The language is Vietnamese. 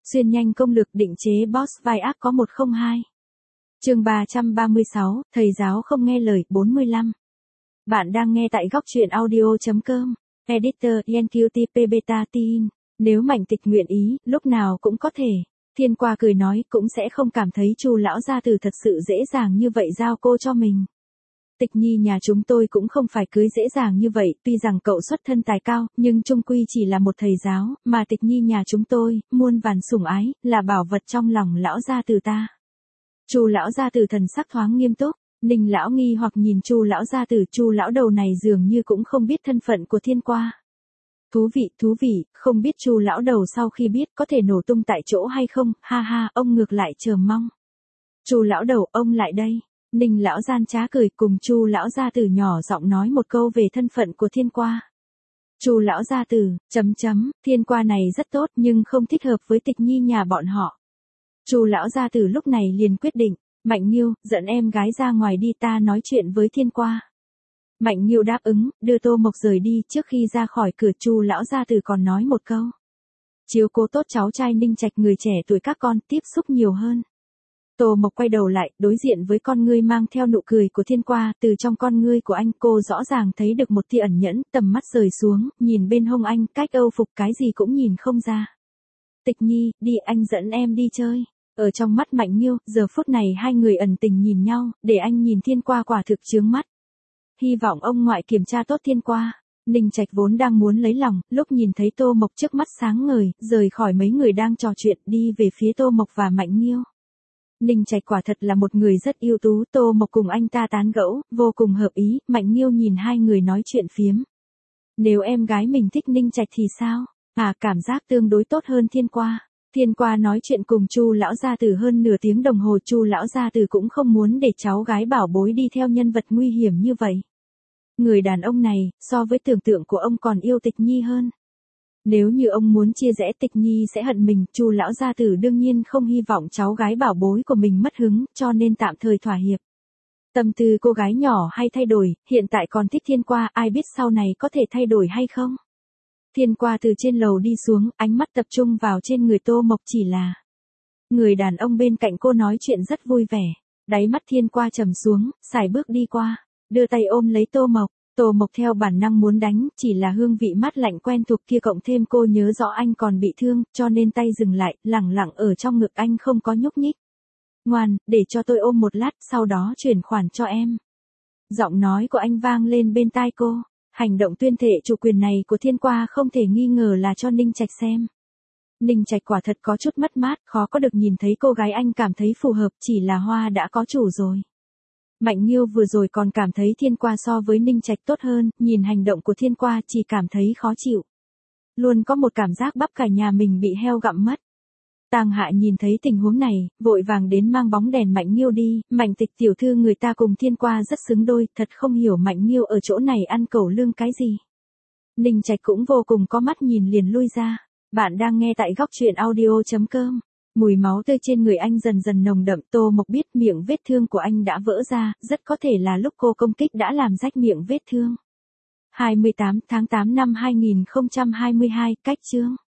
Xuyên nhanh công lược định chế boss vai ác có 102. Chương 336, thầy giáo không nghe lời 45. Bạn đang nghe tại góc truyện audio.com. Editor NQTP Beta Teen. Nếu Mạnh Tịch nguyện ý, lúc nào cũng có thể. Thiên Qua cười nói cũng sẽ không cảm thấy Chu lão gia tử thật sự dễ dàng như vậy giao cô cho mình. Tịch Nhi nhà chúng tôi cũng không phải cưới dễ dàng như vậy, tuy rằng cậu xuất thân tài cao, nhưng chung quy chỉ là một thầy giáo, mà Tịch Nhi nhà chúng tôi, muôn vàn sủng ái, là bảo vật trong lòng lão gia tử ta. Chu lão gia tử thần sắc thoáng nghiêm túc, Ninh lão nghi hoặc nhìn Chu lão gia tử, Chu lão đầu này dường như cũng không biết thân phận của Thiên Qua. Thú vị, không biết Chu lão đầu sau khi biết có thể nổ tung tại chỗ hay không, ha ha, ông ngược lại chờ mong. Chu lão đầu, ông lại đây. Ninh lão gian trá cười cùng Chu lão gia tử nhỏ giọng nói một câu về thân phận của Thiên Qua. Chu lão gia tử, Thiên Qua này rất tốt nhưng không thích hợp với Tịch Nhi nhà bọn họ. Chu lão gia tử lúc này liền quyết định, Mạnh Nghiêu, dẫn em gái ra ngoài đi, ta nói chuyện với Thiên Qua. Mạnh Nghiêu đáp ứng, đưa Tô Mộc rời đi, trước khi ra khỏi cửa Chu lão gia tử còn nói một câu. Chiếu cố tốt cháu trai Ninh Trạch, người trẻ tuổi các con, tiếp xúc nhiều hơn. Tô Mộc quay đầu lại, đối diện với con ngươi mang theo nụ cười của Thiên Qua, từ trong con ngươi của anh cô rõ ràng thấy được một tia ẩn nhẫn, tầm mắt rời xuống, nhìn bên hông anh, cách âu phục cái gì cũng nhìn không ra. Tịch Nhi, đi, anh dẫn em đi chơi. Ở trong mắt Mạnh Nghiêu, giờ phút này hai người ẩn tình nhìn nhau, để anh nhìn Thiên Qua quả thực chướng mắt. Hy vọng ông ngoại kiểm tra tốt Thiên Qua. Ninh Trạch vốn đang muốn lấy lòng, lúc nhìn thấy Tô Mộc trước mắt sáng ngời, rời khỏi mấy người đang trò chuyện đi về phía Tô Mộc và Mạnh Nghiêu. Ninh Trạch quả thật là một người rất ưu tú, Tô Mộc cùng anh ta tán gẫu, vô cùng hợp ý, Mạnh Nghiêu nhìn hai người nói chuyện phiếm. Nếu em gái mình thích Ninh Trạch thì sao? Cảm giác tương đối tốt hơn Thiên Qua. Thiên Qua nói chuyện cùng Chu lão gia tử hơn nửa tiếng đồng hồ, Chu lão gia tử cũng không muốn để cháu gái bảo bối đi theo nhân vật nguy hiểm như vậy. Người đàn ông này, so với tưởng tượng của ông còn yêu Tịch Nhi hơn. Nếu như ông muốn chia rẽ Tịch Nhi sẽ hận mình, Chu lão gia tử đương nhiên không hy vọng cháu gái bảo bối của mình mất hứng, cho nên tạm thời thỏa hiệp. Tâm tư cô gái nhỏ hay thay đổi, hiện tại còn thích Thiên Qua, ai biết sau này có thể thay đổi hay không. Thiên Qua từ trên lầu đi xuống, ánh mắt tập trung vào trên người Tô Mộc, chỉ là người đàn ông bên cạnh cô nói chuyện rất vui vẻ. Đáy mắt Thiên Qua trầm xuống, sải bước đi qua, đưa tay ôm lấy Tô Mộc. Tô Mộc theo bản năng muốn đánh, chỉ là hương vị mát lạnh quen thuộc kia cộng thêm cô nhớ rõ anh còn bị thương, cho nên tay dừng lại, lẳng lặng ở trong ngực anh không có nhúc nhích. Ngoan, để cho tôi ôm một lát, sau đó chuyển khoản cho em. Giọng nói của anh vang lên bên tai cô. Hành động tuyên thệ chủ quyền này của Thiên Qua không thể nghi ngờ là cho Ninh Trạch xem. Ninh Trạch quả thật có chút mất mát, khó có được nhìn thấy cô gái anh cảm thấy phù hợp, chỉ là hoa đã có chủ rồi. Mạnh Nghiêu vừa rồi còn cảm thấy Thiên Qua so với Ninh Trạch tốt hơn, nhìn hành động của Thiên Qua chỉ cảm thấy khó chịu. Luôn có một cảm giác bắp cải nhà mình bị heo gặm mất. Tàng Hạ nhìn thấy tình huống này, vội vàng đến mang bóng đèn Mạnh Nghiêu đi, Mạnh Tịch tiểu thư người ta cùng Thiên Qua rất xứng đôi, thật không hiểu Mạnh Nghiêu ở chỗ này ăn cẩu lương cái gì. Ninh Trạch cũng vô cùng có mắt nhìn liền lui ra. Bạn đang nghe tại góc truyện audio.com. Mùi máu tươi trên người anh dần dần nồng đậm, Tô Mộc biết miệng vết thương của anh đã vỡ ra, rất có thể là lúc cô công kích đã làm rách miệng vết thương. 28 tháng 8 năm 2022, cách chương.